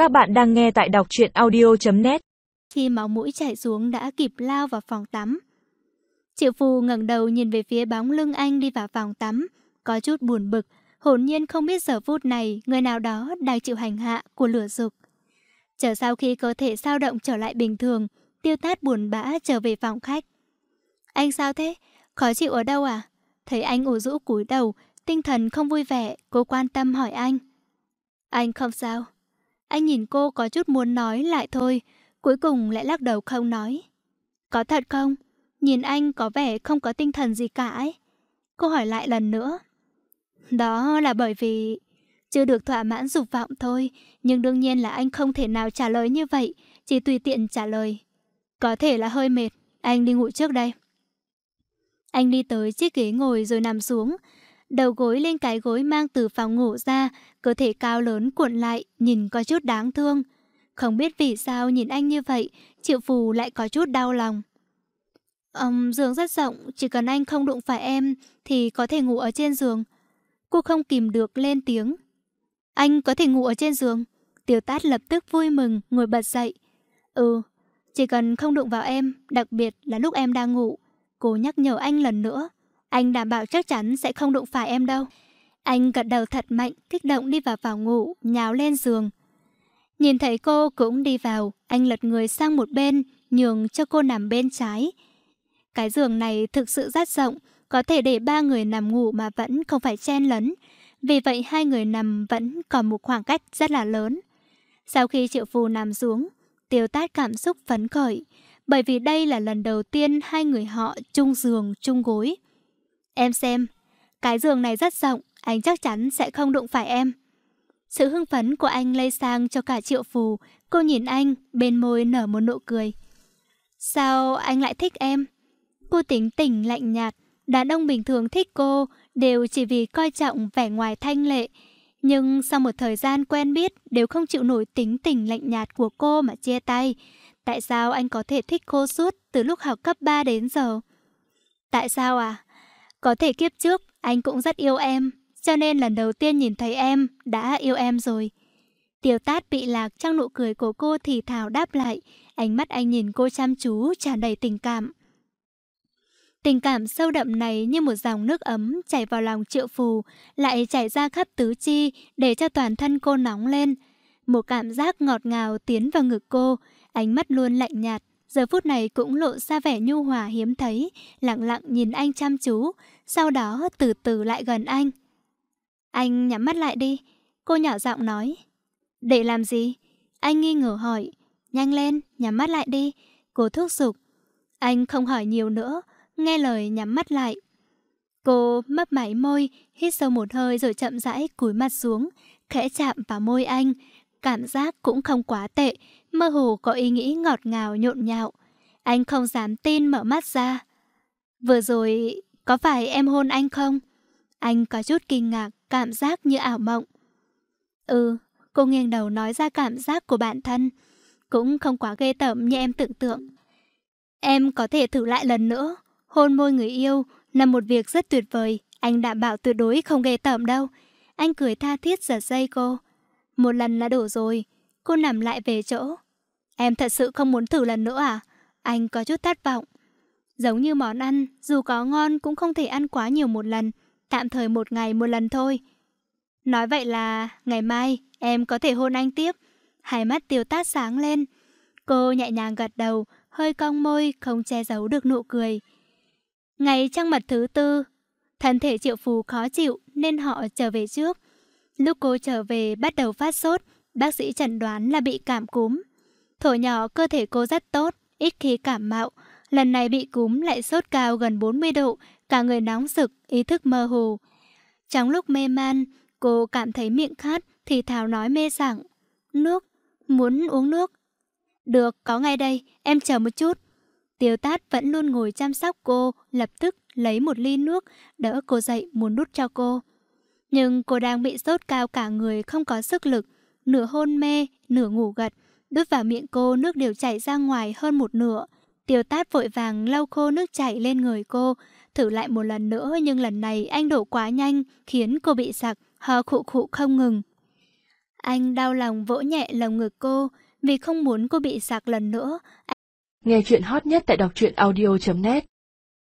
Các bạn đang nghe tại đọc truyện audio.net. Khi máu mũi chảy xuống đã kịp lao vào phòng tắm. Triệu Phù ngẩng đầu nhìn về phía bóng lưng anh đi vào phòng tắm, có chút buồn bực, hồn nhiên không biết giờ phút này người nào đó đang chịu hành hạ của lửa dục. Chờ sau khi cơ thể dao động trở lại bình thường, Tiêu Tát buồn bã trở về phòng khách. Anh sao thế? Khó chịu ở đâu à? Thấy anh ủ rũ cúi đầu, tinh thần không vui vẻ, cô quan tâm hỏi anh. Anh không sao. Anh nhìn cô có chút muốn nói lại thôi, cuối cùng lại lắc đầu không nói. Có thật không? Nhìn anh có vẻ không có tinh thần gì cả ấy. Cô hỏi lại lần nữa. Đó là bởi vì chưa được thỏa mãn dục vọng thôi, nhưng đương nhiên là anh không thể nào trả lời như vậy, chỉ tùy tiện trả lời. Có thể là hơi mệt, anh đi ngủ trước đây. Anh đi tới chiếc ghế ngồi rồi nằm xuống, đầu gối lên cái gối mang từ phòng ngủ ra, cơ thể cao lớn cuộn lại, nhìn có chút đáng thương. Không biết vì sao nhìn anh như vậy, Triệu Phù lại có chút đau lòng. Giường rất rộng, chỉ cần anh không đụng phải em thì có thể ngủ ở trên giường. Cô không kìm được lên tiếng. Anh có thể ngủ ở trên giường? Tiêu Tát lập tức vui mừng, ngồi bật dậy. Chỉ cần không đụng vào em, đặc biệt là lúc em đang ngủ. Cô nhắc nhở anh lần nữa. Anh đảm bảo chắc chắn sẽ không đụng phải em đâu. Anh gật đầu thật mạnh, kích động đi vào phòng ngủ, nhào lên giường. Nhìn thấy cô cũng đi vào, anh lật người sang một bên, nhường cho cô nằm bên trái. Cái giường này thực sự rất rộng, có thể để 3 người nằm ngủ mà vẫn không phải chen lấn. Vì vậy 2 người nằm vẫn còn một khoảng cách rất là lớn. Sau khi Triệu Phù nằm xuống, Tiêu Tát cảm xúc phấn khởi, bởi vì đây là lần đầu tiên 2 người họ chung giường, chung gối. Em xem, cái giường này rất rộng, anh chắc chắn sẽ không đụng phải em. Sự hưng phấn của anh lây sang cho cả Triệu Phù, cô nhìn anh, bên môi nở một nụ cười. Sao anh lại thích em? Cô tính tình lạnh nhạt, đàn ông bình thường thích cô đều chỉ vì coi trọng vẻ ngoài thanh lệ. Nhưng sau một thời gian quen biết đều không chịu nổi tính tình lạnh nhạt của cô mà chia tay. Tại sao anh có thể thích cô suốt từ lúc học cấp 3 đến giờ? Tại sao à? Có thể kiếp trước anh cũng rất yêu em, cho nên lần đầu tiên nhìn thấy em đã yêu em rồi. Tiêu Tát bị lạc trong nụ cười của cô thì thào đáp lại. Ánh mắt anh nhìn cô chăm chú, tràn đầy tình cảm. Tình cảm sâu đậm này như một dòng nước ấm chảy vào lòng Triệu Phù, lại chảy ra khắp tứ chi để cho toàn thân cô nóng lên. Một cảm giác ngọt ngào tiến vào ngực cô, ánh mắt luôn lạnh nhạt, giờ phút này cũng lộ ra vẻ nhu hòa hiếm thấy, lặng lặng nhìn anh chăm chú, sau đó từ từ lại gần anh. Anh nhắm mắt lại đi, cô nhỏ giọng nói. Để làm gì? Anh nghi ngờ hỏi. Nhanh lên, nhắm mắt lại đi, cô thúc giục. Anh không hỏi nhiều nữa, nghe lời nhắm mắt lại. Cô mấp máy môi, hít sâu một hơi rồi chậm rãi cúi mặt xuống, khẽ chạm vào môi anh. Cảm giác cũng không quá tệ, mơ hồ có ý nghĩ ngọt ngào nhộn nhạo. Anh không dám tin mở mắt ra. Vừa rồi, có phải em hôn anh không? Anh có chút kinh ngạc, cảm giác như ảo mộng. Cô nghiêng đầu nói ra cảm giác của bản thân. Cũng không quá ghê tởm như em tưởng tượng. Em có thể thử lại lần nữa. Hôn môi người yêu là một việc rất tuyệt vời. Anh đảm bảo tuyệt đối không ghê tởm đâu. Anh cười tha thiết giật dây cô. Một lần là đủ rồi. Cô nằm lại về chỗ. Em thật sự không muốn thử lần nữa à? Anh có chút thất vọng. Giống như món ăn, dù có ngon cũng không thể ăn quá nhiều một lần. Tạm thời một ngày một lần thôi. Nói vậy là ngày mai em có thể hôn anh tiếp. Hai mắt Tiêu Tát sáng lên. Cô nhẹ nhàng gật đầu, hơi cong môi, không che giấu được nụ cười. Ngày trăng mật thứ 4, thân thể Triệu Phù khó chịu nên họ trở về trước. Lúc cô trở về bắt đầu phát sốt, bác sĩ chẩn đoán là bị cảm cúm. Thuở nhỏ cơ thể cô rất tốt, ít khi cảm mạo. Lần này bị cúm lại sốt cao gần 40 độ, cả người nóng rực, ý thức mơ hồ. Trong lúc mê man, cô cảm thấy miệng khát thì thào nói mê sảng. Nước, muốn uống nước. Được, có ngay đây, em chờ một chút. Tiêu Tát vẫn luôn ngồi chăm sóc cô, lập tức lấy một ly nước, đỡ cô dậy muốn đút cho cô. Nhưng cô đang bị sốt cao cả người không có sức lực, nửa hôn mê, nửa ngủ gật, đút vào miệng cô nước đều chảy ra ngoài hơn một nửa. Tiêu Tát vội vàng lau khô nước chảy lên người cô, thử lại một lần nữa nhưng lần này anh đổ quá nhanh khiến cô bị sặc, ho khụ khụ không ngừng. Anh đau lòng vỗ nhẹ lồng ngực cô, vì không muốn cô bị sặc lần nữa. Nghe chuyện hot nhất tại đọc truyện audio.net